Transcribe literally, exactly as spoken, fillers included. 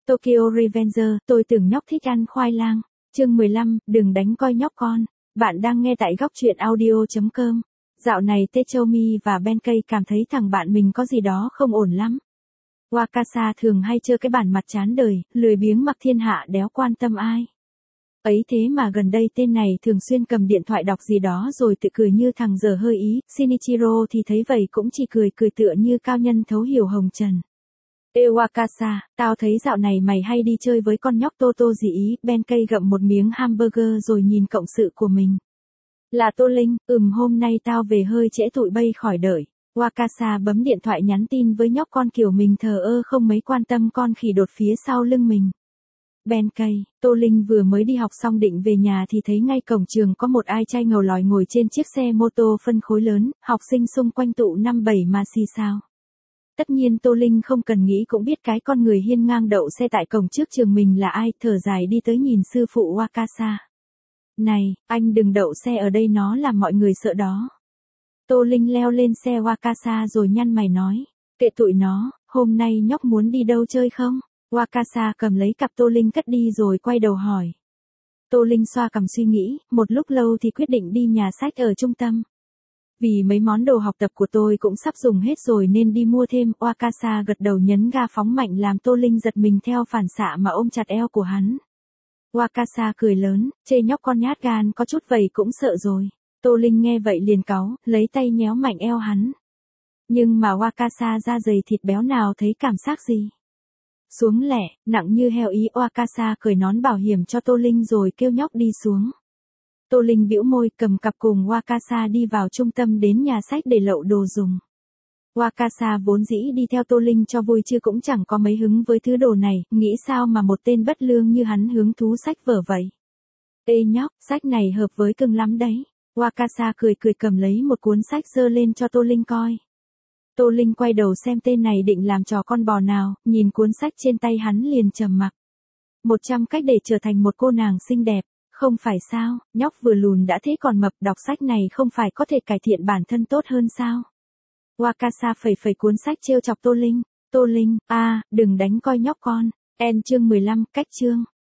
Tokyo Revenger, tôi tưởng nhóc thích ăn khoai lang. Chương mười lăm, đừng đánh coi nhóc con. Bạn đang nghe tại góc truyện audio chấm com. Dạo này Techomi và Benkei cảm thấy thằng bạn mình có gì đó không ổn lắm. Wakasa thường hay chơi cái bản mặt chán đời, lười biếng mặc thiên hạ đéo quan tâm ai. Ấy thế mà gần đây tên này thường xuyên cầm điện thoại đọc gì đó rồi tự cười như thằng dở hơi ý. Shinichiro thì thấy vậy cũng chỉ cười cười tựa như cao nhân thấu hiểu hồng trần. Ê Wakasa, tao thấy dạo này mày hay đi chơi với con nhóc Toto gì ý. Benkei gặm một miếng hamburger rồi nhìn cộng sự của mình. Là Tô Linh, ừm hôm nay tao về hơi trễ tụi bay khỏi đợi. Wakasa bấm điện thoại nhắn tin với nhóc con kiểu mình thờ ơ không mấy quan tâm con khỉ đột phía sau lưng mình. Benkei, Tô Linh vừa mới đi học xong định về nhà thì thấy ngay cổng trường có một ai trai ngầu lòi ngồi trên chiếc xe mô tô phân khối lớn, học sinh xung quanh tụ năm bảy mà xì xào. Tất nhiên Tô Linh không cần nghĩ cũng biết cái con người hiên ngang đậu xe tại cổng trước trường mình là ai, thở dài đi tới nhìn sư phụ Wakasa. Này, anh đừng đậu xe ở đây nó làm mọi người sợ đó. Tô Linh leo lên xe Wakasa rồi nhăn mày nói, kệ tụi nó, hôm nay nhóc muốn đi đâu chơi không? Wakasa cầm lấy cặp Tô Linh cất đi rồi quay đầu hỏi. Tô Linh xoa cằm suy nghĩ, một lúc lâu thì quyết định đi nhà sách ở trung tâm. Vì mấy món đồ học tập của tôi cũng sắp dùng hết rồi nên đi mua thêm. Wakasa gật đầu nhấn ga phóng mạnh làm Tô Linh giật mình theo phản xạ mà ôm chặt eo của hắn. Wakasa cười lớn, chê nhóc con nhát gan có chút vậy cũng sợ rồi. Tô Linh nghe vậy liền cáu, lấy tay nhéo mạnh eo hắn. Nhưng mà Wakasa da dày thịt béo nào thấy cảm giác gì. Xuống lẻ, nặng như heo ý. Wakasa cởi nón bảo hiểm cho Tô Linh rồi kêu nhóc đi xuống. Tô Linh bĩu môi cầm cặp cùng Wakasa đi vào trung tâm đến nhà sách để lậu đồ dùng. Wakasa vốn dĩ đi theo Tô Linh cho vui chứ cũng chẳng có mấy hứng với thứ đồ này, nghĩ sao mà một tên bất lương như hắn hứng thú sách vở vậy. Ê nhóc, sách này hợp với cưng lắm đấy. Wakasa cười cười cầm lấy một cuốn sách giơ lên cho Tô Linh coi. Tô Linh quay đầu xem tên này định làm trò con bò nào, nhìn cuốn sách trên tay hắn liền trầm mặc. một trăm cách để trở thành một cô nàng xinh đẹp. Không phải sao, nhóc vừa lùn đã thế còn mập, đọc sách này không phải có thể cải thiện bản thân tốt hơn sao? Wakasa phẩy phẩy cuốn sách trêu chọc Tô Linh. Tô Linh, a, à, đừng đánh coi nhóc con. En chương mười lăm, cách chương.